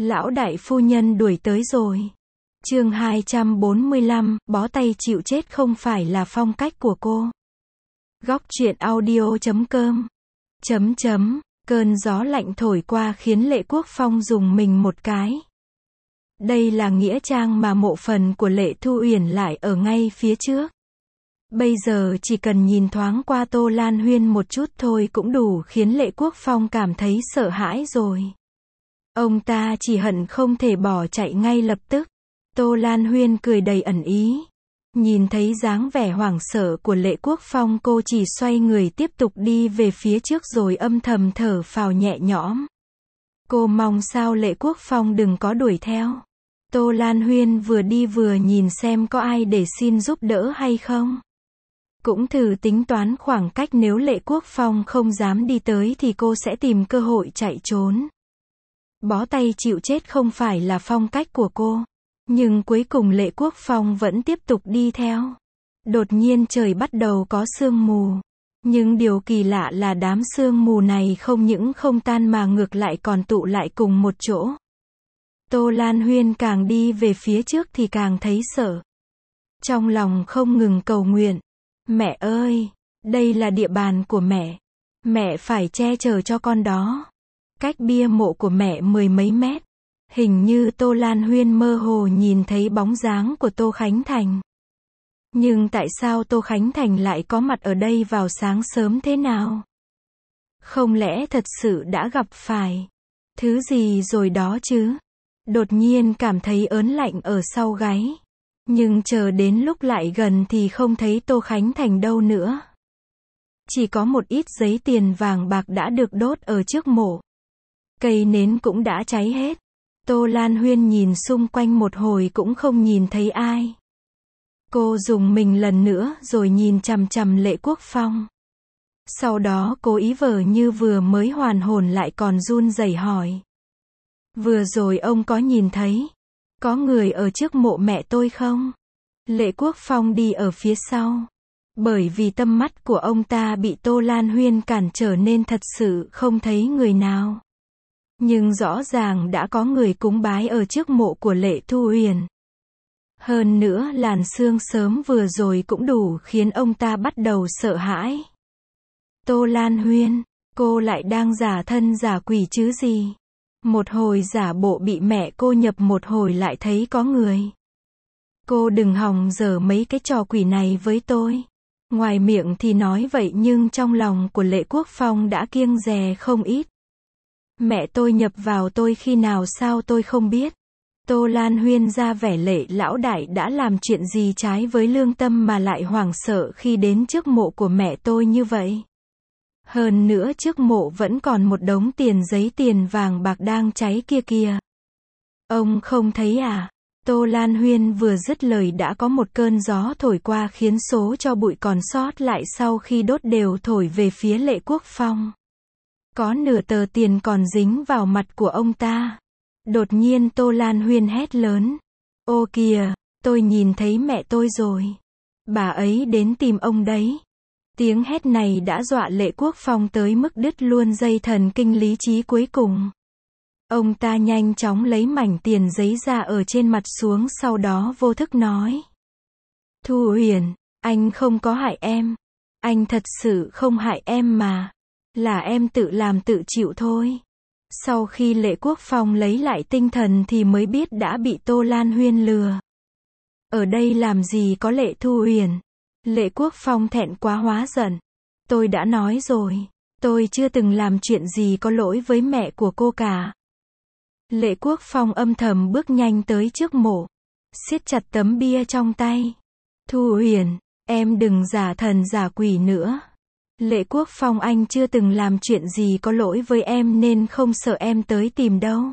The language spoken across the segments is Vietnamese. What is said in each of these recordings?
Lão đại phu nhân đuổi tới rồi. Chương 245, bó tay chịu chết không phải là phong cách của cô. Góc truyện audio.com. Cơn gió lạnh thổi qua khiến Lệ Quốc Phong rùng mình một cái. Đây là nghĩa trang mà mộ phần của Lệ Thu Uyển lại ở ngay phía trước. Bây giờ chỉ cần nhìn thoáng qua Tô Lan Huyên một chút thôi cũng đủ khiến Lệ Quốc Phong cảm thấy sợ hãi rồi. Ông ta chỉ hận không thể bỏ chạy ngay lập tức. Tô Lan Huyên cười đầy ẩn ý. Nhìn thấy dáng vẻ hoảng sợ của Lệ Quốc Phong, cô chỉ xoay người tiếp tục đi về phía trước rồi âm thầm thở phào nhẹ nhõm. Cô mong sao Lệ Quốc Phong đừng có đuổi theo. Tô Lan Huyên vừa đi vừa nhìn xem có ai để xin giúp đỡ hay không. Cũng thử tính toán khoảng cách, nếu Lệ Quốc Phong không dám đi tới thì cô sẽ tìm cơ hội chạy trốn. Bó tay chịu chết không phải là phong cách của cô. Nhưng cuối cùng Lệ Quốc Phong vẫn tiếp tục đi theo. Đột nhiên trời bắt đầu có sương mù. Nhưng điều kỳ lạ là đám sương mù này không những không tan mà ngược lại còn tụ lại cùng một chỗ. Tô Lan Huyên càng đi về phía trước thì càng thấy sợ. Trong lòng không ngừng cầu nguyện. Mẹ ơi, đây là địa bàn của mẹ. Mẹ phải che chở cho con đó. Cách bia mộ của mẹ 10 mấy mét. Hình như Tô Lan Huyên mơ hồ nhìn thấy bóng dáng của Tô Khánh Thành. Nhưng tại sao Tô Khánh Thành lại có mặt ở đây vào sáng sớm thế nào? Không lẽ thật sự đã gặp phải thứ gì rồi đó chứ? Đột nhiên cảm thấy ớn lạnh ở sau gáy. Nhưng chờ đến lúc lại gần thì không thấy Tô Khánh Thành đâu nữa. Chỉ có một ít giấy tiền vàng bạc đã được đốt ở trước mộ. Cây nến cũng đã cháy hết. Tô Lan Huyên nhìn xung quanh một hồi cũng không nhìn thấy ai. Cô rùng mình lần nữa rồi nhìn chằm chằm Lệ Quốc Phong. Sau đó cố ý vờ như vừa mới hoàn hồn lại còn run rẩy hỏi. Vừa rồi ông có nhìn thấy có người ở trước mộ mẹ tôi không? Lệ Quốc Phong đi ở phía sau. Bởi vì tâm mắt của ông ta bị Tô Lan Huyên cản trở nên thật sự không thấy người nào. Nhưng rõ ràng đã có người cúng bái ở trước mộ của Lệ Thu Uyển. Hơn nữa làn sương sớm vừa rồi cũng đủ khiến ông ta bắt đầu sợ hãi. Tô Lan Huyên, cô lại đang giả thân giả quỷ chứ gì? Một hồi giả bộ bị mẹ cô nhập, một hồi lại thấy có người. Cô đừng hòng giở mấy cái trò quỷ này với tôi. Ngoài miệng thì nói vậy nhưng trong lòng của Lệ Quốc Phong đã kiêng dè không ít. Mẹ tôi nhập vào tôi khi nào sao tôi không biết. Tô Lan Huyên ra vẻ Lệ lão đại đã làm chuyện gì trái với lương tâm mà lại hoảng sợ khi đến trước mộ của mẹ tôi như vậy. Hơn nữa trước mộ vẫn còn một đống tiền giấy tiền vàng bạc đang cháy kia kìa. Ông không thấy à? Tô Lan Huyên vừa dứt lời đã có một cơn gió thổi qua khiến số tro bụi còn sót lại sau khi đốt đều thổi về phía Lệ Quốc Phong. Có nửa tờ tiền còn dính vào mặt của ông ta. Đột nhiên Tô Lan Huyên hét lớn. Ô kìa, tôi nhìn thấy mẹ tôi rồi. Bà ấy đến tìm ông đấy. Tiếng hét này đã dọa Lệ Quốc Phong tới mức đứt luôn dây thần kinh lý trí cuối cùng. Ông ta nhanh chóng lấy mảnh tiền giấy ra ở trên mặt xuống, sau đó vô thức nói. Thu Uyển, anh không có hại em. Anh thật sự không hại em mà. Là em tự làm tự chịu thôi. Sau khi Lệ Quốc Phong lấy lại tinh thần thì mới biết đã bị Tô Lan Huyên lừa. Ở đây làm gì có Lệ Thu Uyển. Lệ Quốc Phong thẹn quá hóa giận. Tôi đã nói rồi, tôi chưa từng làm chuyện gì có lỗi với mẹ của cô cả. Lệ Quốc Phong âm thầm bước nhanh tới trước mộ, siết chặt tấm bia trong tay. Thu Uyển, em đừng giả thần giả quỷ nữa. Lệ Quốc Phong, anh chưa từng làm chuyện gì có lỗi với em nên không sợ em tới tìm đâu.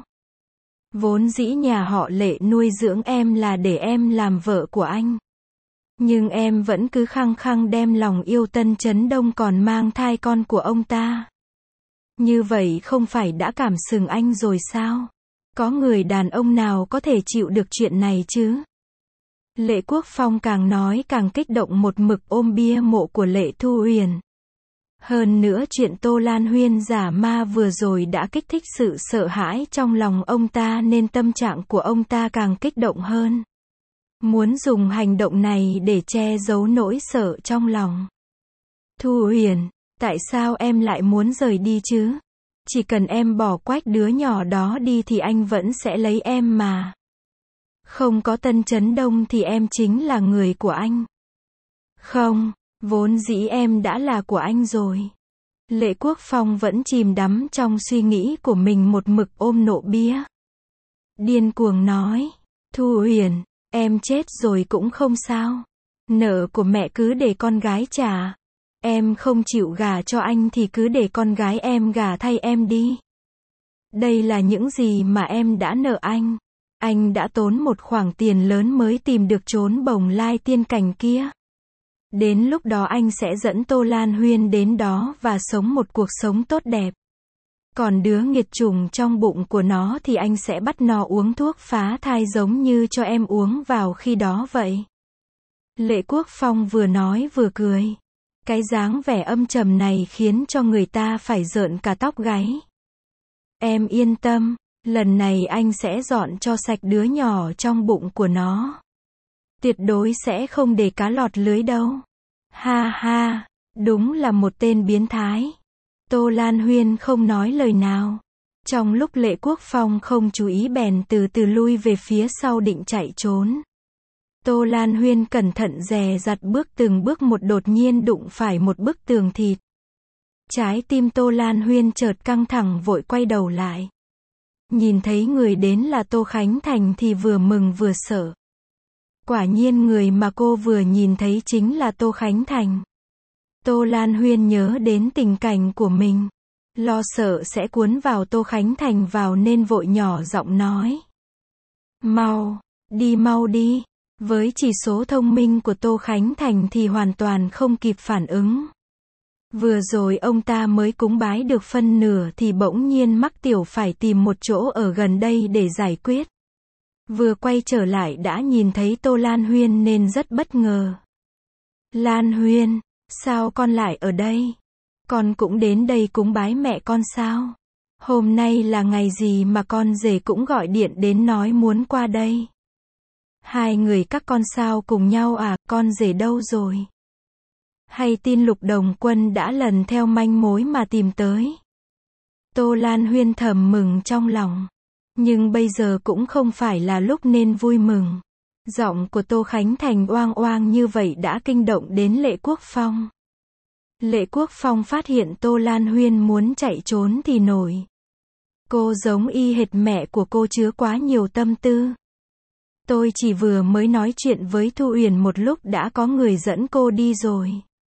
Vốn dĩ nhà họ Lệ nuôi dưỡng em là để em làm vợ của anh. Nhưng em vẫn cứ khăng khăng đem lòng yêu Tân Chấn Đông còn mang thai con của ông ta. Như vậy không phải đã cảm sừng anh rồi sao? Có người đàn ông nào có thể chịu được chuyện này chứ? Lệ Quốc Phong càng nói càng kích động, một mực ôm bia mộ của Lệ Thu Uyển. Hơn nữa chuyện Tô Lan Huyên giả ma vừa rồi đã kích thích sự sợ hãi trong lòng ông ta nên tâm trạng của ông ta càng kích động hơn. Muốn dùng hành động này để che giấu nỗi sợ trong lòng. Thu Huyền, tại sao em lại muốn rời đi chứ? Chỉ cần em bỏ quách đứa nhỏ đó đi thì anh vẫn sẽ lấy em mà. Không có Tân Chấn Đông thì em chính là người của anh. Không, vốn dĩ em đã là của anh rồi. Lệ Quốc Phong vẫn chìm đắm trong suy nghĩ của mình một mực ôm nộ bia. Điên cuồng nói, Thu Huyền, em chết rồi cũng không sao. Nợ của mẹ cứ để con gái trả. Em không chịu gả cho anh thì cứ để con gái em gả thay em đi. Đây là những gì mà em đã nợ anh. Anh đã tốn một khoản tiền lớn mới tìm được chốn Bồng Lai tiên cảnh kia. Đến lúc đó anh sẽ dẫn Tô Lan Huyên đến đó và sống một cuộc sống tốt đẹp. Còn đứa nghiệt chủng trong bụng của nó thì anh sẽ bắt nó uống thuốc phá thai giống như cho em uống vào khi đó vậy. Lệ Quốc Phong vừa nói vừa cười. Cái dáng vẻ âm trầm này khiến cho người ta phải rợn cả tóc gáy. Em yên tâm, lần này anh sẽ dọn cho sạch đứa nhỏ trong bụng của nó. Tuyệt đối sẽ không để cá lọt lưới đâu. Ha ha, đúng là một tên biến thái. Tô Lan Huyên không nói lời nào. Trong lúc Lệ Quốc Phong không chú ý bèn từ từ lui về phía sau định chạy trốn. Tô Lan Huyên cẩn thận dè dặt bước từng bước một, đột nhiên đụng phải một bức tường thịt. Trái tim Tô Lan Huyên chợt căng thẳng, vội quay đầu lại. Nhìn thấy người đến là Tô Khánh Thành thì vừa mừng vừa sợ. Quả nhiên người mà cô vừa nhìn thấy chính là Tô Khánh Thành. Tô Lan Huyên nhớ đến tình cảnh của mình, lo sợ sẽ cuốn vào Tô Khánh Thành vào nên vội nhỏ giọng nói. Mau đi. Với chỉ số thông minh của Tô Khánh Thành thì hoàn toàn không kịp phản ứng. Vừa rồi ông ta mới cúng bái được phân nửa thì bỗng nhiên mắc tiểu phải tìm một chỗ ở gần đây để giải quyết. Vừa quay trở lại đã nhìn thấy Tô Lan Huyên nên rất bất ngờ. Lan Huyên, sao con lại ở đây? Con cũng đến đây cúng bái mẹ con sao? Hôm nay là ngày gì mà con rể cũng gọi điện đến nói muốn qua đây? Hai người các con sao cùng nhau à, con rể đâu rồi? Hay tin Lục Đồng Quân đã lần theo manh mối mà tìm tới? Tô Lan Huyên thầm mừng trong lòng. Nhưng bây giờ cũng không phải là lúc nên vui mừng. Giọng của Tô Khánh Thành oang oang như vậy đã kinh động đến Lệ Quốc Phong. Lệ Quốc Phong phát hiện Tô Lan Huyên muốn chạy trốn thì nổi. Cô giống y hệt mẹ của cô, chứa quá nhiều tâm tư. Tôi chỉ vừa mới nói chuyện với Thu Uyển một lúc đã có người dẫn cô đi rồi.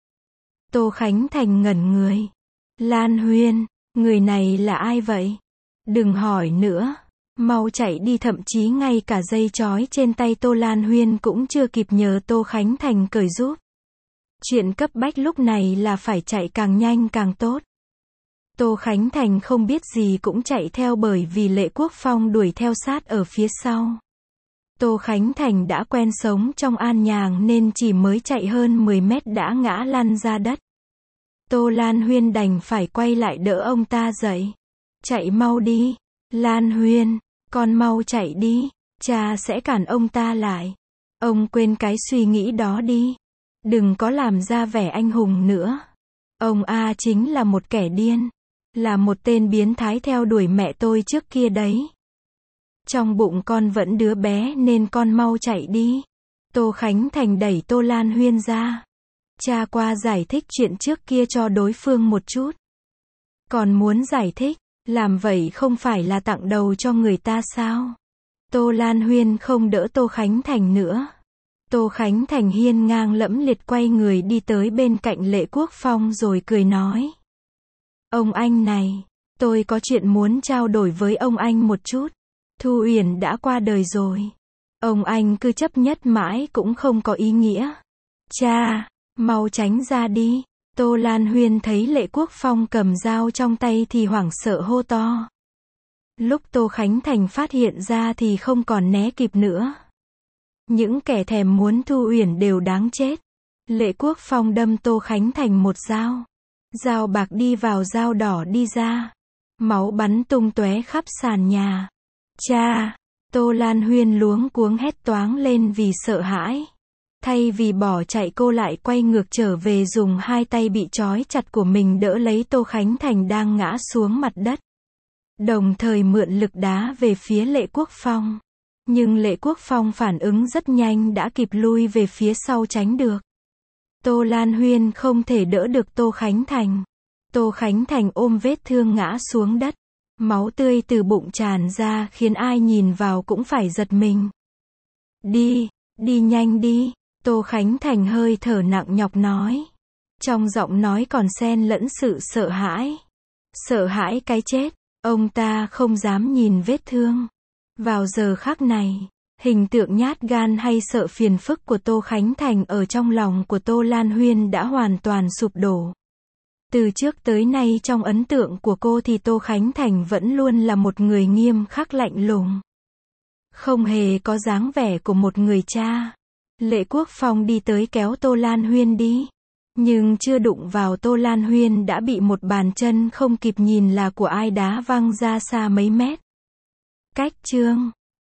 Tô Khánh Thành ngẩn người. Lan Huyên, người này là ai vậy? Đừng hỏi nữa. Mau chạy đi, thậm chí ngay cả dây trói trên tay Tô Lan Huyên cũng chưa kịp nhờ Tô Khánh Thành cởi giúp. Chuyện cấp bách lúc này là phải chạy càng nhanh càng tốt. Tô Khánh Thành không biết gì cũng chạy theo bởi vì Lệ Quốc Phong đuổi theo sát ở phía sau. Tô Khánh Thành đã quen sống trong an nhàn nên chỉ mới chạy hơn 10 mét đã ngã lăn ra đất. Tô Lan Huyên đành phải quay lại đỡ ông ta dậy. Chạy mau đi. Lan Huyên, con mau chạy đi. Cha sẽ cản ông ta lại. Ông quên cái suy nghĩ đó đi. Đừng có làm ra vẻ anh hùng nữa. Ông A chính là một kẻ điên. Là một tên biến thái theo đuổi mẹ tôi trước kia đấy. Trong bụng con vẫn đứa bé nên con mau chạy đi. Tô Khánh Thành đẩy Tô Lan Huyên ra. Cha qua giải thích chuyện trước kia cho đối phương một chút. Còn muốn giải thích, làm vậy không phải là tặng đầu cho người ta sao? Tô Lan Huyên không đỡ Tô Khánh Thành nữa. Tô Khánh Thành hiên ngang lẫm liệt quay người đi tới bên cạnh Lệ Quốc Phong rồi cười nói. Ông anh này, tôi có chuyện muốn trao đổi với ông anh một chút. Thu Uyển đã qua đời rồi. Ông anh cứ chấp nhất mãi cũng không có ý nghĩa. Cha, mau tránh ra đi. Tô Lan Huyên thấy Lệ Quốc Phong cầm dao trong tay thì hoảng sợ hô to. Lúc Tô Khánh Thành phát hiện ra thì không còn né kịp nữa. Những kẻ thèm muốn Thu Uyển đều đáng chết. Lệ Quốc Phong đâm Tô Khánh Thành một dao. Dao bạc đi vào dao đỏ đi ra. Máu bắn tung tóe khắp sàn nhà. Cha! Tô Lan Huyên luống cuống hét toáng lên vì sợ hãi. Thay vì bỏ chạy cô lại quay ngược trở về dùng hai tay bị trói chặt của mình đỡ lấy Tô Khánh Thành đang ngã xuống mặt đất. Đồng thời mượn lực đá về phía Lệ Quốc Phong. Nhưng Lệ Quốc Phong phản ứng rất nhanh đã kịp lui về phía sau tránh được. Tô Lan Huyên không thể đỡ được Tô Khánh Thành. Tô Khánh Thành ôm vết thương ngã xuống đất. Máu tươi từ bụng tràn ra khiến ai nhìn vào cũng phải giật mình. Đi nhanh đi, Tô Khánh Thành hơi thở nặng nhọc nói. Trong giọng nói còn xen lẫn sự sợ hãi. Sợ hãi cái chết, ông ta không dám nhìn vết thương. Vào giờ khắc này, hình tượng nhát gan hay sợ phiền phức của Tô Khánh Thành ở trong lòng của Tô Lan Huyên đã hoàn toàn sụp đổ. Từ trước tới nay trong ấn tượng của cô thì Tô Khánh Thành vẫn luôn là một người nghiêm khắc lạnh lùng. Không hề có dáng vẻ của một người cha. Lệ Quốc Phong đi tới kéo Tô Lan Huyên đi. Nhưng chưa đụng vào Tô Lan Huyên đã bị một bàn chân không kịp nhìn là của ai đá văng ra xa mấy mét. Cách chương